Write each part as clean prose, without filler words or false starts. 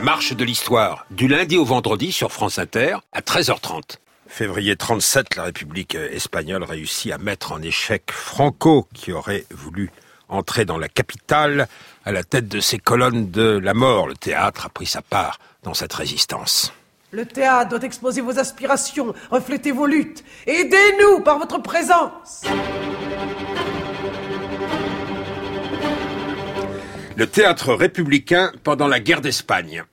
marche de l'histoire, du lundi au vendredi sur France Inter à 13h30. Février 37, la République espagnole réussit à mettre en échec Franco, qui aurait voulu entrer dans la capitale à la tête de ses colonnes de la mort. Le théâtre a pris sa part dans cette résistance. Le théâtre doit exposer vos aspirations, refléter vos luttes. Aidez-nous par votre présence. Le théâtre républicain pendant la guerre d'Espagne.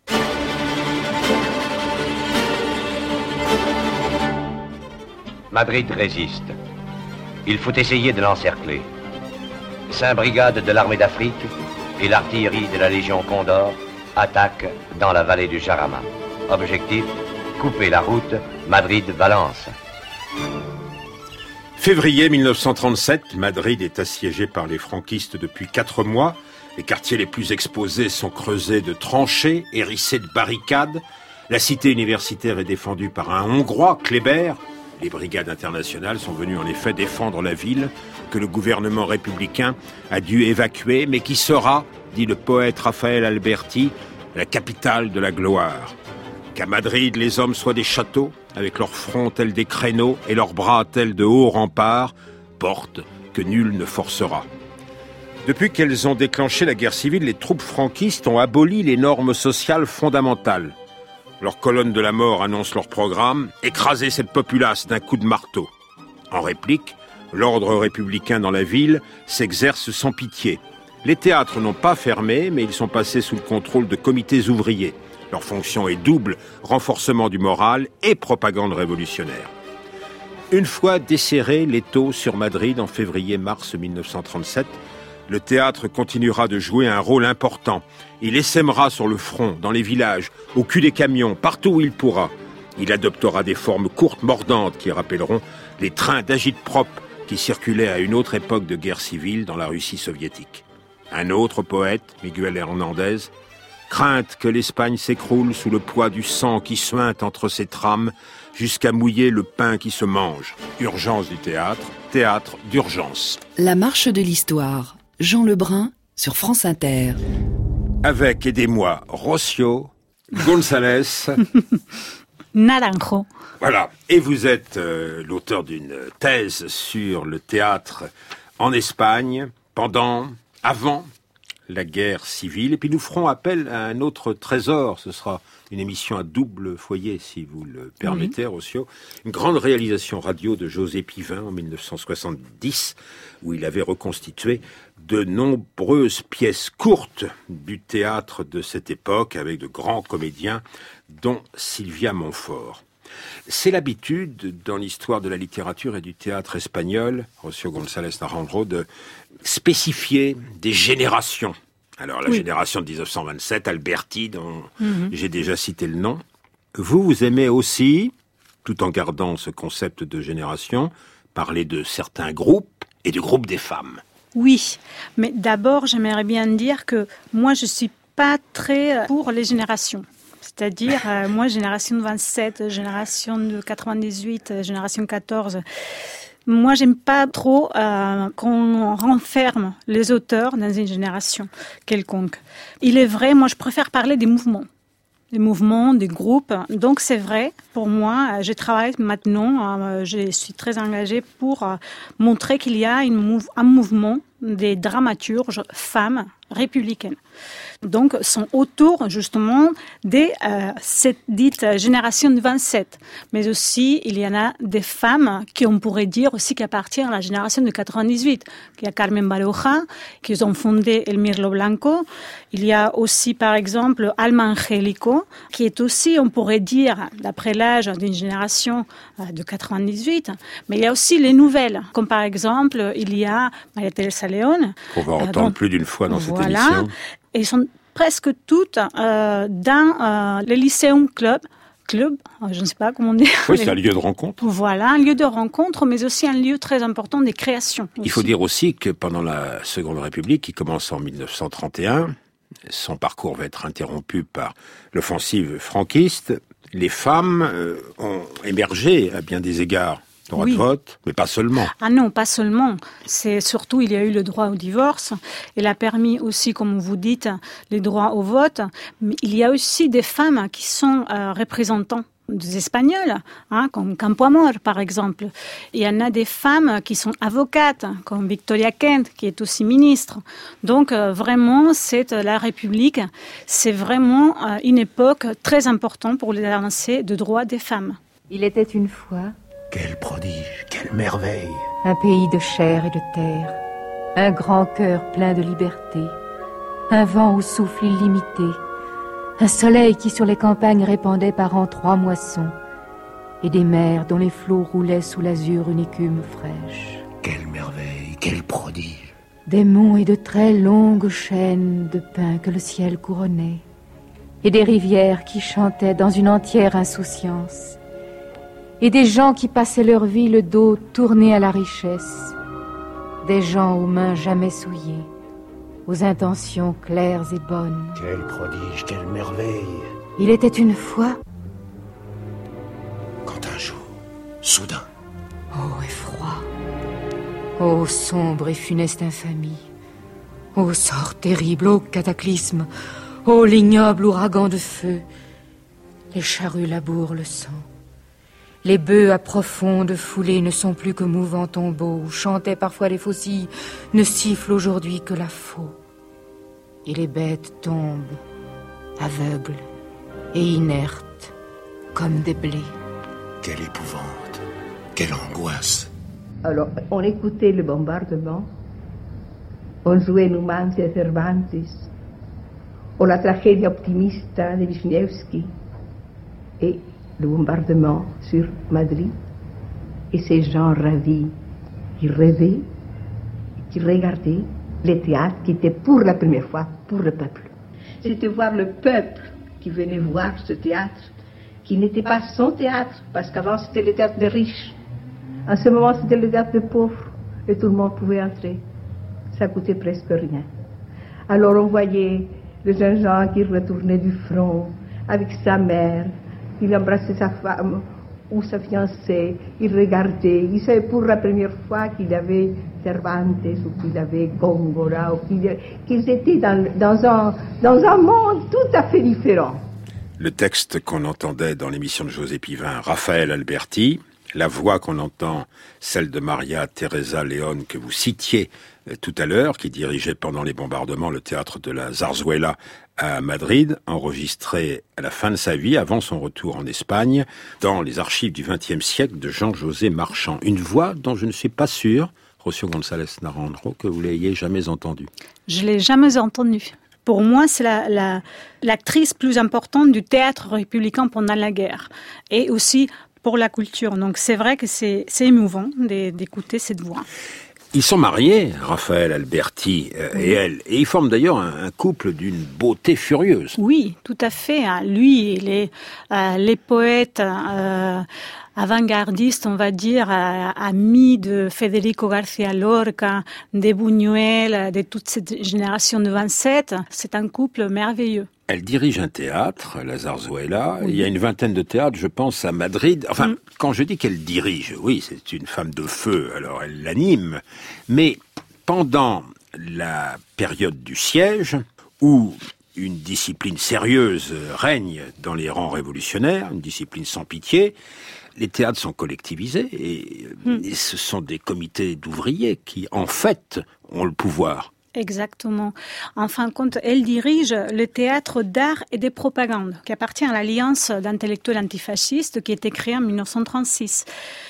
Madrid résiste. Il faut essayer de l'encercler. 5 brigades de l'armée d'Afrique et l'artillerie de la Légion Condor attaquent dans la vallée du Jarama. Objectif, couper la route Madrid-Valence. Février 1937, Madrid est assiégée par les franquistes depuis 4 mois. Les quartiers les plus exposés sont creusés de tranchées, hérissés de barricades. La cité universitaire est défendue par un Hongrois, Kléber. Les brigades internationales sont venues en effet défendre la ville que le gouvernement républicain a dû évacuer, mais qui sera, dit le poète Raphaël Alberti, la capitale de la gloire. Qu'à Madrid, les hommes soient des châteaux, avec leurs fronts tels des créneaux et leurs bras tels de hauts remparts, portes que nul ne forcera. Depuis qu'elles ont déclenché la guerre civile, les troupes franquistes ont aboli les normes sociales fondamentales. Leurs colonnes de la mort annoncent leur programme, écraser cette populace d'un coup de marteau. En réplique, l'ordre républicain dans la ville s'exerce sans pitié. Les théâtres n'ont pas fermé, mais ils sont passés sous le contrôle de comités ouvriers. Leur fonction est double, renforcement du moral et propagande révolutionnaire. Une fois desserré l'étau sur Madrid en février-mars 1937, le théâtre continuera de jouer un rôle important. Il essaimera sur le front, dans les villages, au cul des camions, partout où il pourra. Il adoptera des formes courtes, mordantes, qui rappelleront les trains d'agite-prop qui circulaient à une autre époque de guerre civile dans la Russie soviétique. Un autre poète, Miguel Hernández, crainte que l'Espagne s'écroule sous le poids du sang qui suinte entre ses trames jusqu'à mouiller le pain qui se mange. Urgence du théâtre, théâtre d'urgence. La marche de l'histoire. Jean Lebrun sur France Inter. Avec, aidez-moi, Rocio, González, Naranjo. Voilà. Et vous êtes l'auteur d'une thèse sur le théâtre en Espagne, pendant, avant la guerre civile. Et puis nous ferons appel à un autre trésor. Ce sera une émission à double foyer, si vous le permettez, Rocio. Une grande réalisation radio de José Pivin en 1970, où il avait reconstitué de nombreuses pièces courtes du théâtre de cette époque, avec de grands comédiens, dont Sylvia Montfort. C'est l'habitude, dans l'histoire de la littérature et du théâtre espagnol, Rocio González Naranjo, de spécifier des générations. Alors, la génération de 1927, Alberti, dont j'ai déjà cité le nom. Vous aimez aussi, tout en gardant ce concept de génération, parler de certains groupes et du groupe des femmes. Oui, mais d'abord, j'aimerais bien dire que moi, je ne suis pas très pour les générations. C'est-à-dire, moi, génération de 27, génération de 98, génération 14... Moi, j'aime pas trop qu'on renferme les auteurs dans une génération quelconque. Il est vrai, moi, je préfère parler des mouvements, des groupes. Donc, c'est vrai, pour moi, je travaille maintenant, je suis très engagée pour montrer qu'il y a un mouvement des dramaturges femmes républicaines. Donc, sont autour, justement, de cette dite génération de 27. Mais aussi, il y en a des femmes qui, on pourrait dire aussi, qui appartiennent à la génération de 98. Il y a Carmen Baroja, qui ont fondé El Mirlo Blanco. Il y a aussi, par exemple, Alma Angélico, qui est aussi, on pourrait dire, d'après l'âge d'une génération de 98. Mais il y a aussi les nouvelles, comme par exemple, il y a María Teresa León. On va entendre plus d'une fois dans cette émission. Et ils sont presque toutes dans le Lyceum Club, je ne sais pas comment on dit. Oui, c'est un lieu de rencontre. Voilà, un lieu de rencontre, mais aussi un lieu très important des créations. Il faut dire aussi que pendant la Seconde République, qui commence en 1931, son parcours va être interrompu par l'offensive franquiste. Les femmes ont émergé à bien des égards droit de vote, mais pas seulement. Ah non, pas seulement. C'est surtout, il y a eu le droit au divorce. Il a permis aussi, comme vous dites, les droits au vote. Mais il y a aussi des femmes qui sont représentants des Espagnols, comme Campoamor, par exemple. Il y en a des femmes qui sont avocates, comme Victoria Kent, qui est aussi ministre. Donc, vraiment, la République, c'est vraiment une époque très importante pour les avancées de droits des femmes. Il était une fois... Quel prodige, quelle merveille! Un pays de chair et de terre, un grand cœur plein de liberté, un vent au souffle illimité, un soleil qui sur les campagnes répandait par an 3 moissons, et des mers dont les flots roulaient sous l'azur une écume fraîche. Quelle merveille, quel prodige! Des monts et de très longues chaînes de pins que le ciel couronnait, et des rivières qui chantaient dans une entière insouciance, et des gens qui passaient leur vie le dos tourné à la richesse, des gens aux mains jamais souillées, aux intentions claires et bonnes. Quel prodige, quelle merveille! Il était une fois... Quand un jour, soudain... Oh, effroi! Oh, sombre et funeste infamie! Oh, sort terrible, oh, cataclysme! Oh, l'ignoble ouragan de feu! Les charrues labourent le sang. Les bœufs à profonde foulée ne sont plus que mouvants tombeaux où chantaient parfois les faucilles, ne sifflent aujourd'hui que la faux. Et les bêtes tombent, aveugles et inertes, comme des blés. Quelle épouvante, quelle angoisse! Alors, on écoutait le bombardement, on jouait Numancia et Cervantes, ou la tragédie optimiste de Wisniewski, et le bombardement sur Madrid, et ces gens ravis qui rêvaient, qui regardaient les théâtres qui étaient pour la première fois pour le peuple. C'était voir le peuple qui venait voir ce théâtre, qui n'était pas son théâtre, parce qu'avant c'était le théâtre des riches. En ce moment c'était le théâtre des pauvres, et tout le monde pouvait entrer. Ça coûtait presque rien. Alors on voyait le jeune Jean qui retournait du front avec sa mère. Il embrassait sa femme ou sa fiancée, il regardait, il savait pour la première fois qu'il avait Cervantes ou qu'il avait Góngora, ou qu'ils étaient dans un monde tout à fait différent. Le texte qu'on entendait dans l'émission de José Pivin, Raphaël Alberti, la voix qu'on entend, celle de Maria Teresa León que vous citiez tout à l'heure, qui dirigeait pendant les bombardements le théâtre de la Zarzuela à Madrid, enregistré à la fin de sa vie, avant son retour en Espagne, dans les archives du XXe siècle de Jean-José Marchand. Une voix dont je ne suis pas sûr, Rocío González Naranjo, que vous l'ayez jamais entendue. Je l'ai jamais entendue. Pour moi, c'est l'actrice plus importante du théâtre républicain pendant la guerre. Et aussi pour la culture. Donc c'est vrai que c'est émouvant d'écouter cette voix. Ils sont mariés, Raphaël Alberti et elle, et ils forment d'ailleurs un couple d'une beauté furieuse. Oui, tout à fait. Lui, il est les poètes avant-gardistes, on va dire, ami de Federico García Lorca, de Buñuel, de toute cette génération de 27. C'est un couple merveilleux. Elle dirige un théâtre, la Zarzuela. Oui. Il y a une vingtaine de théâtres, je pense, à Madrid. Enfin, quand je dis qu'elle dirige, oui, c'est une femme de feu, alors elle l'anime. Mais pendant la période du siège, où une discipline sérieuse règne dans les rangs révolutionnaires, une discipline sans pitié, les théâtres sont collectivisés et ce sont des comités d'ouvriers qui, en fait, ont le pouvoir. Exactement. En fin de compte, elle dirige le théâtre d'art et de propagande, qui appartient à l'Alliance d'intellectuels antifascistes qui a été créée en 1936.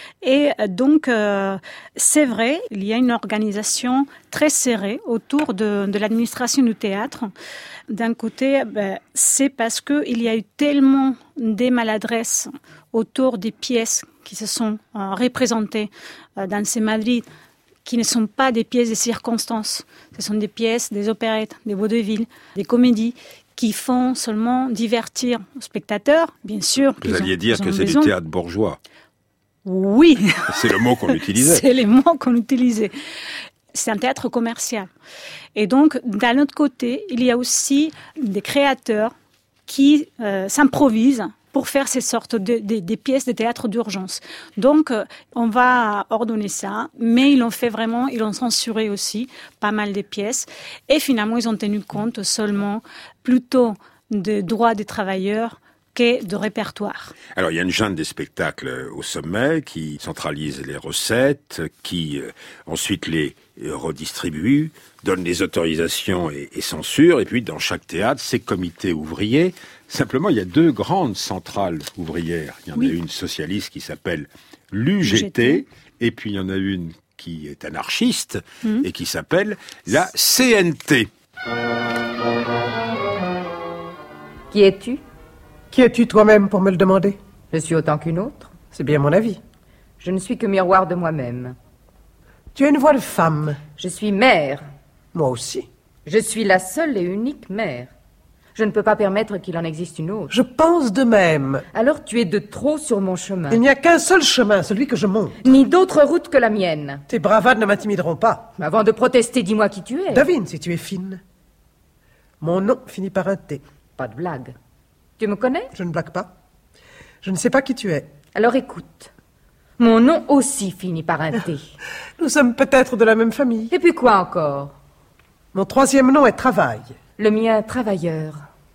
Et donc, c'est vrai, il y a une organisation très serrée autour de l'administration du théâtre. D'un côté, c'est parce qu'il y a eu tellement de maladresses autour des pièces qui se sont représentées dans ces Madrid, qui ne sont pas des pièces de circonstances. Ce sont des pièces, des opérettes, des vaudevilles, des comédies qui font seulement divertir les spectateurs, bien sûr. Vous alliez dire que c'est du théâtre bourgeois. Oui. C'est le mot qu'on utilisait. C'est les mots qu'on utilisait. C'est un théâtre commercial. Et donc, d'un autre côté, il y a aussi des créateurs qui s'improvisent pour faire ces sortes des pièces de théâtre d'urgence. Donc, on va ordonner ça, mais ils ont censuré aussi pas mal de pièces. Et finalement, ils ont tenu compte seulement plutôt des droits des travailleurs que de répertoire. Alors, il y a une junte des spectacles au sommet qui centralise les recettes, qui ensuite les redistribue, donne les autorisations et censure. Et puis, dans chaque théâtre, ces comités ouvriers. Simplement, il y a 2 grandes centrales ouvrières. Il y en a une socialiste qui s'appelle l'UGT, et puis il y en a une qui est anarchiste et qui s'appelle la CNT. Qui es-tu ? Qui es-tu toi-même pour me le demander? Je suis autant qu'une autre. C'est bien mon avis. Je ne suis que miroir de moi-même. Tu as une voix de femme. Je suis mère. Moi aussi. Je suis la seule et unique mère. Je ne peux pas permettre qu'il en existe une autre. Je pense de même. Alors tu es de trop sur mon chemin. Il n'y a qu'un seul chemin, celui que je monte. Ni d'autre route que la mienne. Tes bravades ne m'intimideront pas. Avant de protester, dis-moi qui tu es. Devine si tu es fine. Mon nom finit par un T. Pas de blague. Tu me connais ? Je ne blague pas. Je ne sais pas qui tu es. Alors écoute. Mon nom aussi finit par un T. Nous sommes peut-être de la même famille. Et puis quoi encore ? Mon 3e nom est Travail. Le mien, Travailleur.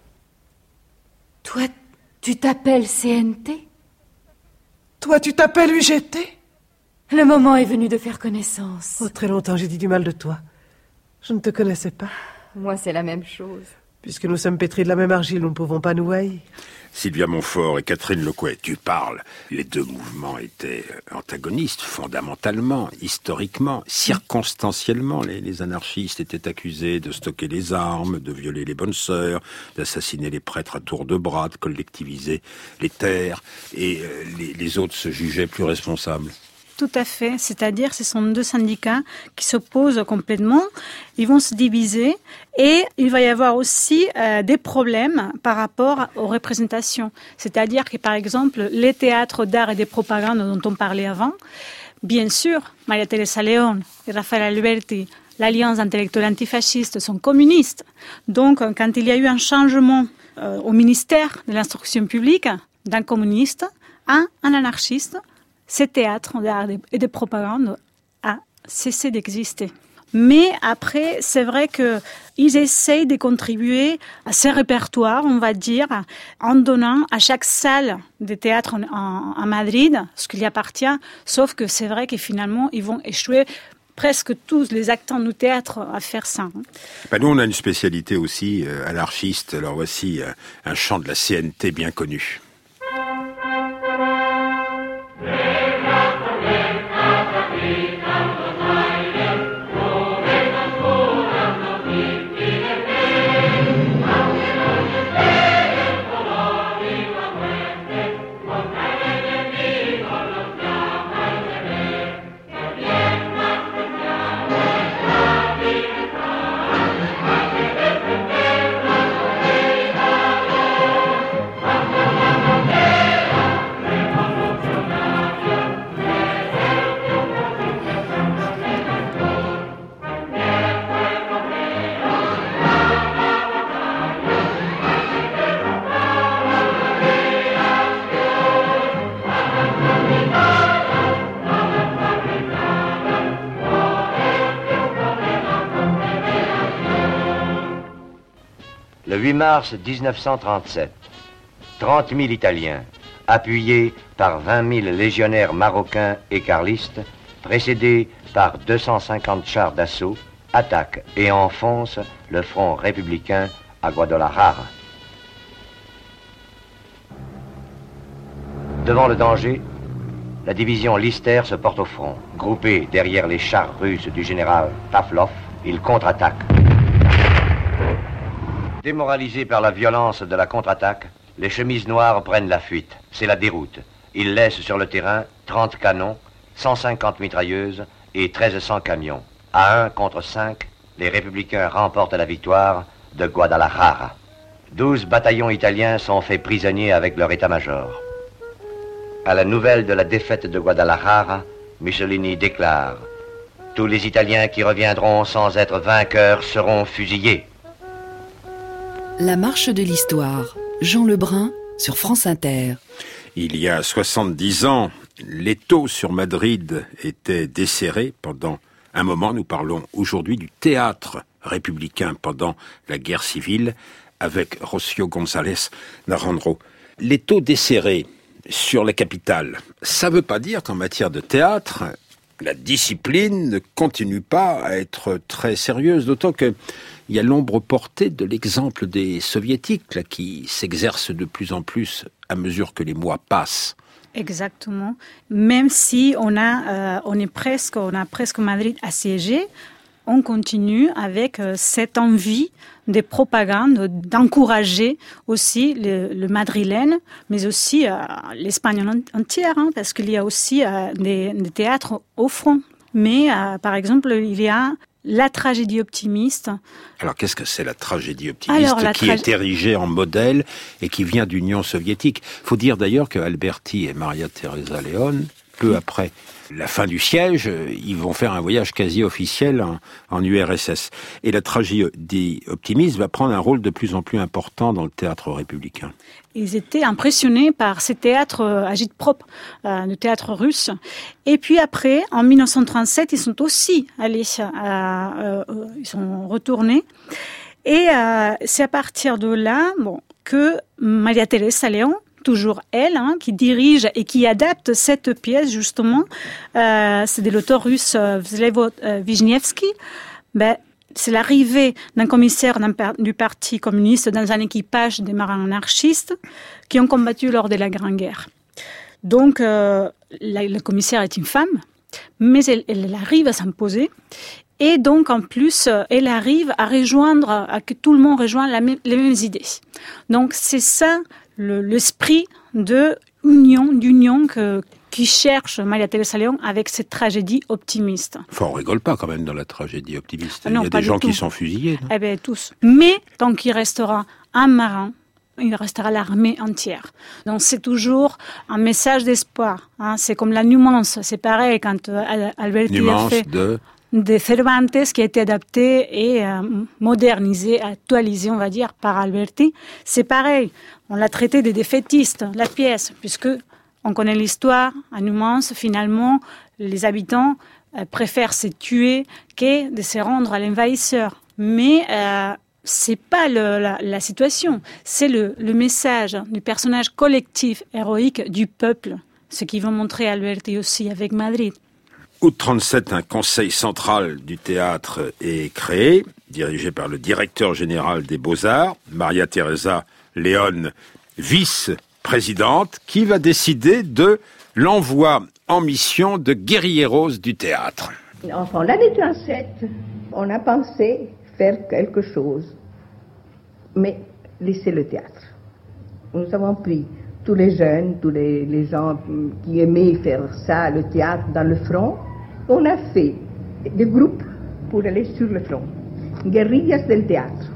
Toi, tu t'appelles CNT ? Toi, tu t'appelles UGT ? Le moment est venu de faire connaissance. Oh, très longtemps, j'ai dit du mal de toi. Je ne te connaissais pas. Moi, c'est la même chose. Puisque nous sommes pétris de la même argile, nous ne pouvons pas nous haïr. Sylvia Montfort et Catherine Lecouet, tu parles. Les 2 mouvements étaient antagonistes, fondamentalement, historiquement, circonstanciellement. Les anarchistes étaient accusés de stocker les armes, de violer les bonnes sœurs, d'assassiner les prêtres à tour de bras, de collectiviser les terres, et les autres se jugeaient plus responsables. Tout à fait, c'est-à-dire ce sont 2 syndicats qui s'opposent complètement, ils vont se diviser et il va y avoir aussi des problèmes par rapport aux représentations. C'est-à-dire que par exemple les théâtres d'art et de propagande dont on parlait avant, bien sûr, Maria Teresa León et Rafael Alberti, l'Alliance intellectuelle antifasciste sont communistes. Donc quand il y a eu un changement au ministère de l'instruction publique d'un communiste à un anarchiste, ces théâtres d'art et de propagande a cessé d'exister. Mais après, c'est vrai qu'ils essayent de contribuer à ces répertoires, on va dire, en donnant à chaque salle de théâtre à Madrid ce qui lui appartient, sauf que c'est vrai que finalement, ils vont échouer presque tous les acteurs du théâtre à faire ça. Nous, on a une spécialité aussi anarchiste. Alors voici un chant de la CNT bien connu. Le 8 mars 1937, 30 000 Italiens, appuyés par 20 000 légionnaires marocains et carlistes, précédés par 250 chars d'assaut, attaquent et enfoncent le front républicain à Guadalajara. Devant le danger, la division Lister se porte au front. Groupée derrière les chars russes du général Pavlov, ils contre-attaquent. Démoralisés par la violence de la contre-attaque, les chemises noires prennent la fuite. C'est la déroute. Ils laissent sur le terrain 30 canons, 150 mitrailleuses et 1300 camions. À 1 contre 5, les républicains remportent la victoire de Guadalajara. 12 bataillons italiens sont faits prisonniers avec leur état-major. À la nouvelle de la défaite de Guadalajara, Mussolini déclare « Tous les Italiens qui reviendront sans être vainqueurs seront fusillés ». La marche de l'histoire, Jean Lebrun, sur France Inter. Il y a 70 ans, l'étau sur Madrid était desserré pendant un moment. Nous parlons aujourd'hui du théâtre républicain pendant la guerre civile avec Rocio González Naranjo. L'étau desserré sur la capitale, ça ne veut pas dire qu'en matière de théâtre, la discipline ne continue pas à être très sérieuse, d'autant qu'il y a l'ombre portée de l'exemple des soviétiques là, qui s'exercent de plus en plus à mesure que les mois passent. Exactement. Même si on a presque Madrid assiégé, on continue avec cette envie de propagande, d'encourager aussi le madrilène, mais aussi l'Espagne entière, parce qu'il y a aussi des théâtres au front. Mais par exemple, il y a la tragédie optimiste. Alors qu'est-ce que c'est la tragédie optimiste qui est érigée en modèle et qui vient d'Union soviétique? Il faut dire d'ailleurs que Alberti et Maria Teresa León, peu après la fin du siège, ils vont faire un voyage quasi officiel en URSS. Et la tragédie optimiste va prendre un rôle de plus en plus important dans le théâtre républicain. Ils étaient impressionnés par ces théâtres agitprop, le théâtre russe. Et puis après, en 1937, ils sont aussi allés, ils sont retournés. Et c'est à partir de là, que Maria Teresa León, toujours elle, qui dirige et qui adapte cette pièce, justement. C'est de l'auteur russe Vsevolod Vishnievski. C'est l'arrivée d'un commissaire du Parti communiste dans un équipage des marins anarchistes qui ont combattu lors de la Grande Guerre. Donc, le commissaire est une femme, mais elle arrive à s'imposer. Et donc, en plus, elle arrive à que tout le monde rejoigne les mêmes idées. Donc, c'est ça l'esprit d'union qui cherche Maria Teresa León avec cette tragédie optimiste. Enfin, on rigole pas quand même dans la tragédie optimiste. Non, il y a des gens qui sont fusillés. Non? Eh bien, tous. Mais tant qu'il restera un marin, il restera l'armée entière. Donc c'est toujours un message d'espoir. C'est comme la Numance. C'est pareil quand Alberti a fait de Cervantes qui a été adapté et modernisé, actualisé, on va dire, par Alberti. C'est pareil. On l'a traité de défaitiste, la pièce, puisque on connaît l'histoire. À Numance, finalement, les habitants préfèrent se tuer que de se rendre à l'envahisseur. Mais c'est pas la situation. C'est le message du personnage collectif, héroïque du peuple. Ce qu'ils vont montrer Alberti aussi avec Madrid. Août 37, un conseil central du théâtre est créé, dirigé par le directeur général des Beaux-Arts, Maria Teresa León, vice-présidente, qui va décider de l'envoi en mission de guérilleros du théâtre. Enfin, l'année 37, on a pensé faire quelque chose, mais laisser le théâtre. Nous avons pris tous les jeunes, tous les gens qui aimaient faire ça, le théâtre, dans le front. On a fait des groupes pour aller sur le front. Guérillas del théâtre.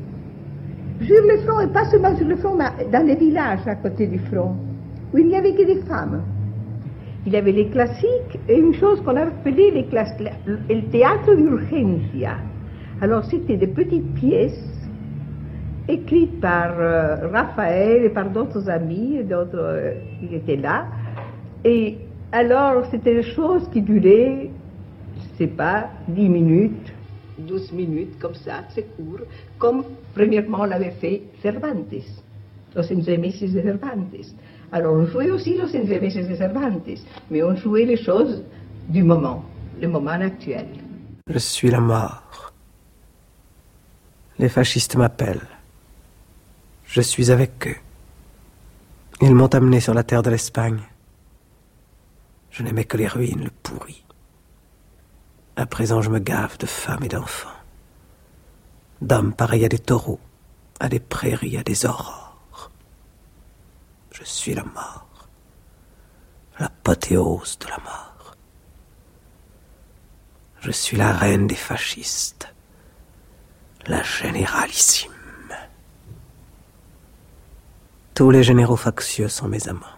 Sur le front, et pas seulement sur le front, mais dans les villages à côté du front, où il n'y avait que des femmes. Il y avait les classiques et une chose qu'on appelait le théâtre d'urgencia. Alors c'était des petites pièces écrites par Raphaël et par d'autres amis, d'autres qui étaient là. Et alors c'était des choses qui duraient, je ne sais pas, 10 minutes, 12 minutes, comme ça, c'est court, comme premièrement on avait fait Cervantes, los entremeses de Cervantes. Alors on jouait aussi los entremeses de Cervantes, mais on jouait les choses du moment, le moment actuel. Je suis la mort. Les fascistes m'appellent. Je suis avec eux. Ils m'ont amené sur la terre de l'Espagne. Je n'aimais que les ruines, le pourri. À présent, je me gave de femmes et d'enfants. D'hommes pareils à des taureaux, à des prairies, à des aurores. Je suis la mort. L'apothéose de la mort. Je suis la reine des fascistes. La généralissime. Tous les généraux factieux sont mes amants.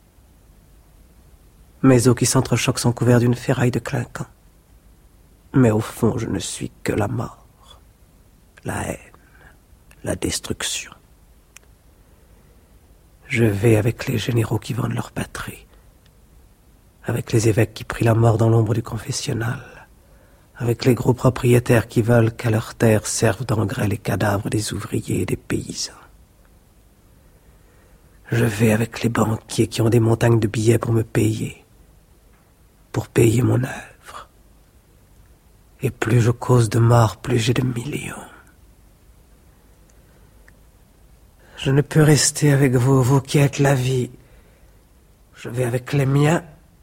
Mes os qui s'entrechoquent sont couverts d'une ferraille de clinquant. Mais au fond, je ne suis que la mort, la haine, la destruction. Je vais avec les généraux qui vendent leur patrie, avec les évêques qui prient la mort dans l'ombre du confessionnal, avec les gros propriétaires qui veulent qu'à leurs terres servent d'engrais les cadavres des ouvriers et des paysans. Je vais avec les banquiers qui ont des montagnes de billets pour me payer, pour payer mon œuvre. Et plus je cause de morts, plus j'ai de millions. Je ne peux rester avec vous, vous qui êtes la vie. Je vais avec les miens,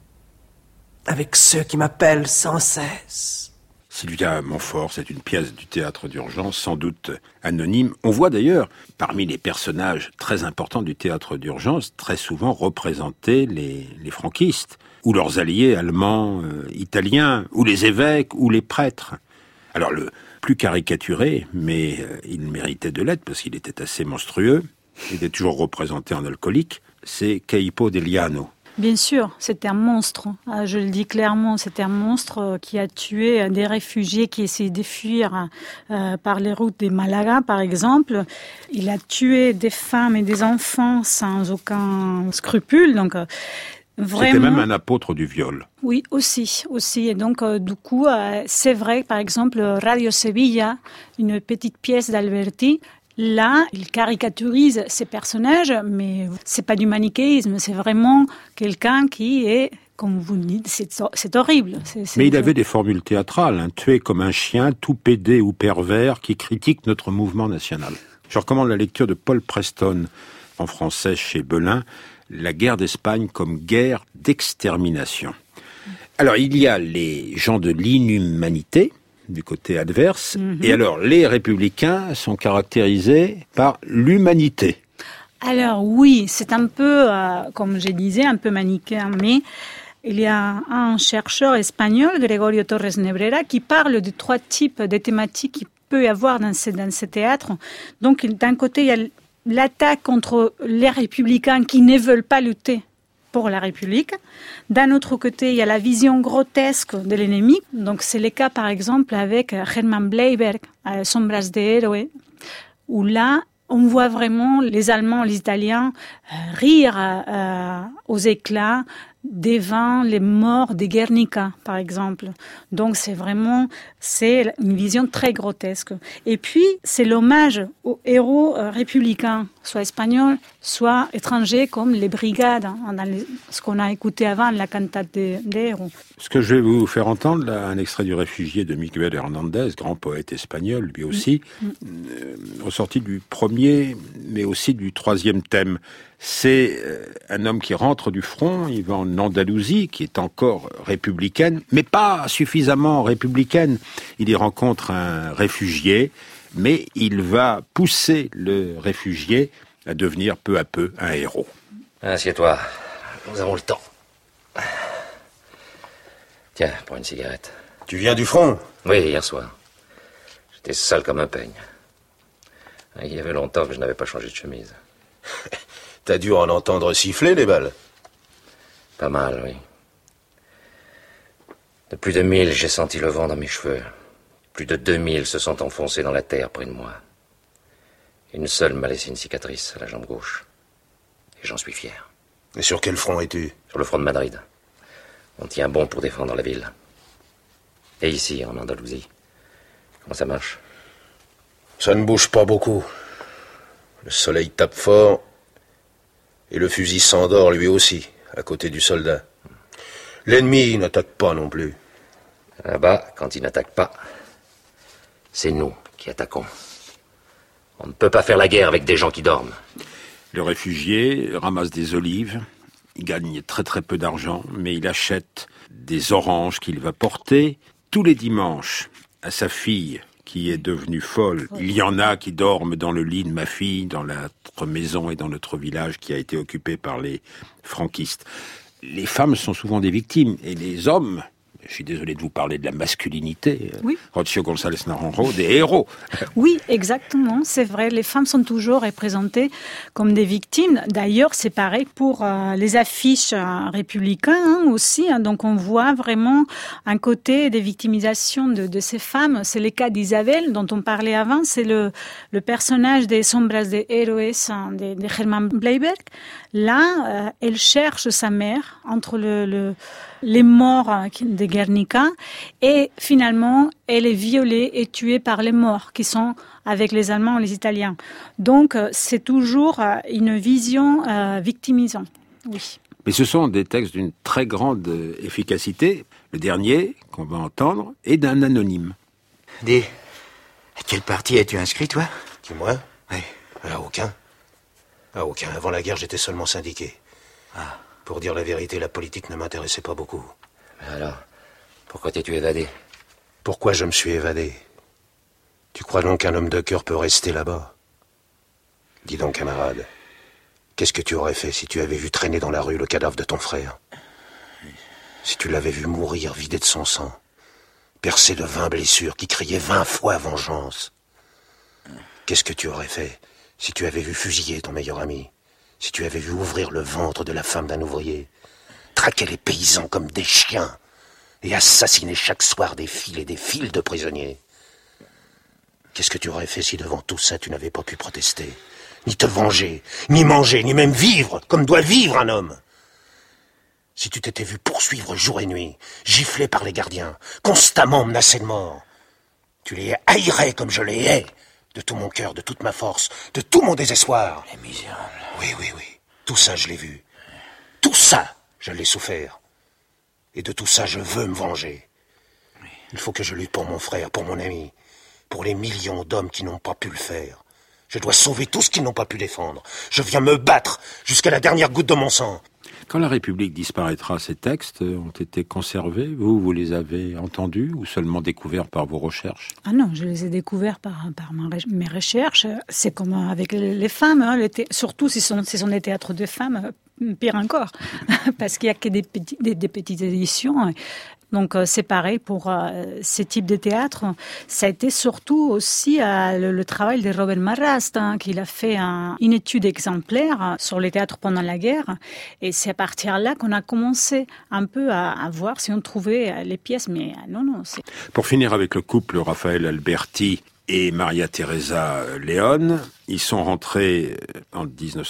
avec ceux qui m'appellent sans cesse. Sylvia Montfort, c'est une pièce du théâtre d'urgence, sans doute anonyme. On voit d'ailleurs, parmi les personnages très importants du théâtre d'urgence, très souvent représenter les franquistes, ou leurs alliés allemands, italiens, ou les évêques, ou les prêtres. Alors le plus caricaturé, mais il méritait de l'être parce qu'il était assez monstrueux, il était toujours représenté en alcoolique, c'est Caipo Deliano. Bien sûr, c'était un monstre. Je le dis clairement, c'était un monstre qui a tué des réfugiés qui essayaient de fuir par les routes de Malaga, par exemple. Il a tué des femmes et des enfants sans aucun scrupule. Donc, vraiment... C'était même un apôtre du viol. Oui, aussi. Et donc, du coup, c'est vrai, par exemple, Radio Sevilla, une petite pièce d'Alberti, là, il caricaturise ces personnages, mais c'est pas du manichéisme, c'est vraiment quelqu'un qui est, comme vous le dites, c'est horrible. Mais il avait des formules théâtrales, tué comme un chien, tout pédé ou pervers, qui critique notre mouvement national. Je recommande la lecture de Paul Preston, en français chez Belin, La guerre d'Espagne comme guerre d'extermination. Alors, il y a les gens de l'inhumanité, du côté adverse. Et alors, les républicains sont caractérisés par l'humanité. Alors oui, c'est un peu, comme je disais, un peu manichéen, mais il y a un chercheur espagnol, Gregorio Torres Nebrera, qui parle de 3 types de thématiques qu'il peut y avoir dans ce théâtre. Donc, d'un côté, il y a l'attaque contre les républicains qui ne veulent pas lutter pour la République. D'un autre côté, il y a la vision grotesque de l'ennemi. Donc, c'est le cas, par exemple, avec Hermann Bleiberg, Sombras de Héroe, où là, on voit vraiment les Allemands, les Italiens rire aux éclats devant les morts de Guernica, par exemple. Donc, c'est une vision très grotesque. Et puis, c'est l'hommage aux héros républicains, soit espagnols, soit étrangers, comme les brigades, dans ce qu'on a écouté avant, la cantate des héros. Ce que je vais vous faire entendre, là, un extrait du Réfugié de Miguel Hernández, grand poète espagnol, lui aussi, ressorti du premier, mais aussi du 3e thème. C'est un homme qui rentre du front, il va en Andalousie, qui est encore républicaine, mais pas suffisamment républicaine. Il y rencontre un réfugié, mais il va pousser le réfugié à devenir peu à peu un héros. Assieds-toi, nous avons le temps. Tiens, prends une cigarette. Tu viens du front? Oui, hier soir. J'étais sale comme un peigne. Il y avait longtemps que je n'avais pas changé de chemise. T'as dû en entendre siffler, les balles. Pas mal, oui. De plus de 1000, j'ai senti le vent dans mes cheveux. Plus de 2000 se sont enfoncés dans la terre près de moi. Une seule m'a laissé une cicatrice à la jambe gauche. Et j'en suis fier. Et sur quel front es-tu? Sur le front de Madrid. On tient bon pour défendre la ville. Et ici, en Andalousie. Comment ça marche? Ça ne bouge pas beaucoup. Le soleil tape fort... Et le fusil s'endort lui aussi, à côté du soldat. L'ennemi n'attaque pas non plus. Là-bas, quand il n'attaque pas, c'est nous qui attaquons. On ne peut pas faire la guerre avec des gens qui dorment. Le réfugié ramasse des olives, il gagne très très peu d'argent, mais il achète des oranges qu'il va porter tous les dimanches à sa fille, qui est devenue folle. Il y en a qui dorment dans le lit de ma fille, dans notre maison et dans notre village qui a été occupé par les franquistes. Les femmes sont souvent des victimes, et les hommes, je suis désolé de vous parler de la masculinité, oui. Rocio González Naranjo, des héros. Oui, exactement, c'est vrai. Les femmes sont toujours représentées comme des victimes. D'ailleurs, c'est pareil pour les affiches républicaines aussi. Donc, on voit vraiment un côté des victimisations de ces femmes. C'est le cas d'Isabelle, dont on parlait avant. C'est le personnage des Sombras de Héroes de Herman Bleiberg. Là, elle cherche sa mère entre les morts de Guernica et finalement, elle est violée et tuée par les morts qui sont avec les Allemands et les Italiens. Donc, c'est toujours une vision victimisante. Oui. Mais ce sont des textes d'une très grande efficacité. Le dernier, qu'on va entendre, est d'un anonyme. Dis, à quel parti es-tu inscrit, toi? Qui, moi? Oui. À aucun. À aucun. Avant la guerre, j'étais seulement syndiqué. Ah. Pour dire la vérité, la politique ne m'intéressait pas beaucoup. Alors, pourquoi t'es-tu évadé? Pourquoi je me suis évadé? Tu crois donc qu'un homme de cœur peut rester là-bas? Dis donc, camarade, qu'est-ce que tu aurais fait si tu avais vu traîner dans la rue le cadavre de ton frère? Si tu l'avais vu mourir vidé de son sang, percé de 20 blessures, qui criait 20 fois vengeance? Qu'est-ce que tu aurais fait si tu avais vu fusiller ton meilleur ami? Si tu avais vu ouvrir le ventre de la femme d'un ouvrier, traquer les paysans comme des chiens et assassiner chaque soir des fils et des fils de prisonniers? Qu'est-ce que tu aurais fait si devant tout ça tu n'avais pas pu protester, ni te venger, ni manger, ni même vivre comme doit vivre un homme? Si tu t'étais vu poursuivre jour et nuit, giflé par les gardiens, constamment menacé de mort, tu les haïrais comme je les hais, de tout mon cœur, de toute ma force, de tout mon désespoir. Les misérables. Oui, oui, oui. Tout ça, je l'ai vu. Tout ça, je l'ai souffert. Et de tout ça, je veux me venger. Oui. Il faut que je lutte pour mon frère, pour mon ami, pour les millions d'hommes qui n'ont pas pu le faire. Je dois sauver tous qu'ils n'ont pas pu défendre. Je viens me battre jusqu'à la dernière goutte de mon sang. Quand la République disparaîtra, ces textes ont été conservés? Vous les avez entendus ou seulement découverts par vos recherches? Ah non, je les ai découverts par mes recherches. C'est comme avec les femmes, hein, surtout si ce sont des théâtres de femmes, pire encore, parce qu'il n'y a que des petites éditions. Donc c'est pareil pour ce type de théâtre. Ça a été surtout aussi le travail de Robert Marrast, qu'il a fait une étude exemplaire sur les théâtres pendant la guerre. Et c'est à partir de là qu'on a commencé un peu à voir si on trouvait les pièces. Mais non. Pour finir avec le couple Raphaël Alberti et Maria Teresa León, ils sont rentrés en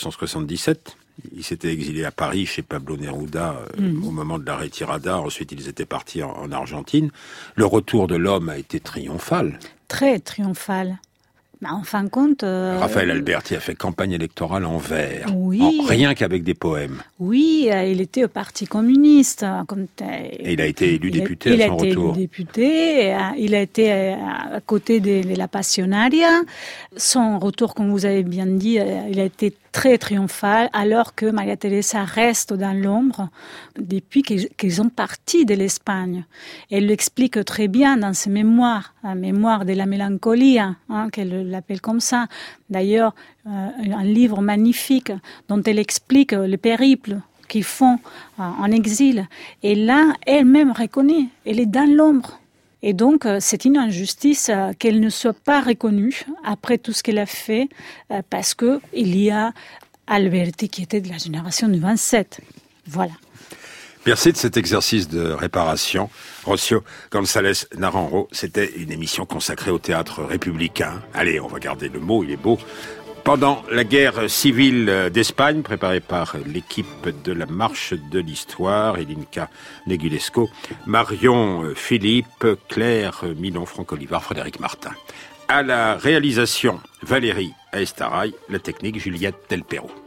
1977. Ils s'étaient exilés à Paris chez Pablo Neruda au moment de la retirada. Ensuite, ils étaient partis en Argentine. Le retour de l'homme a été triomphal. Très triomphal. En fin de compte... Raphaël Alberti a fait campagne électorale en vers, oui. Rien qu'avec des poèmes. Oui, il était au Parti communiste. Et il a été élu député à son retour. Il a été élu député, il a été à côté de la Passionaria. Son retour, comme vous avez bien dit, il a été très triomphal, alors que Maria Teresa reste dans l'ombre depuis qu'ils ont parti de l'Espagne. Elle l'explique très bien dans ses mémoires, la mémoire de la mélancolie, qu'elle l'appelle comme ça. D'ailleurs, un livre magnifique dont elle explique le périple qu'ils font en exil. Et là, elle-même reconnaît, elle est dans l'ombre. Et donc, c'est une injustice qu'elle ne soit pas reconnue après tout ce qu'elle a fait, parce que il y a Alberti qui était de la génération du 27. Voilà. Merci de cet exercice de réparation. Rocio González Naranjo, c'était une émission consacrée au théâtre républicain. Allez, on va garder le mot, il est beau. Pendant la guerre civile d'Espagne, préparée par l'équipe de la Marche de l'Histoire, Elinka Negulesco, Marion Philippe, Claire Milon, Franck Olivard, Frédéric Martin. À la réalisation, Valérie Aestaraï, la technique, Juliette Delperot.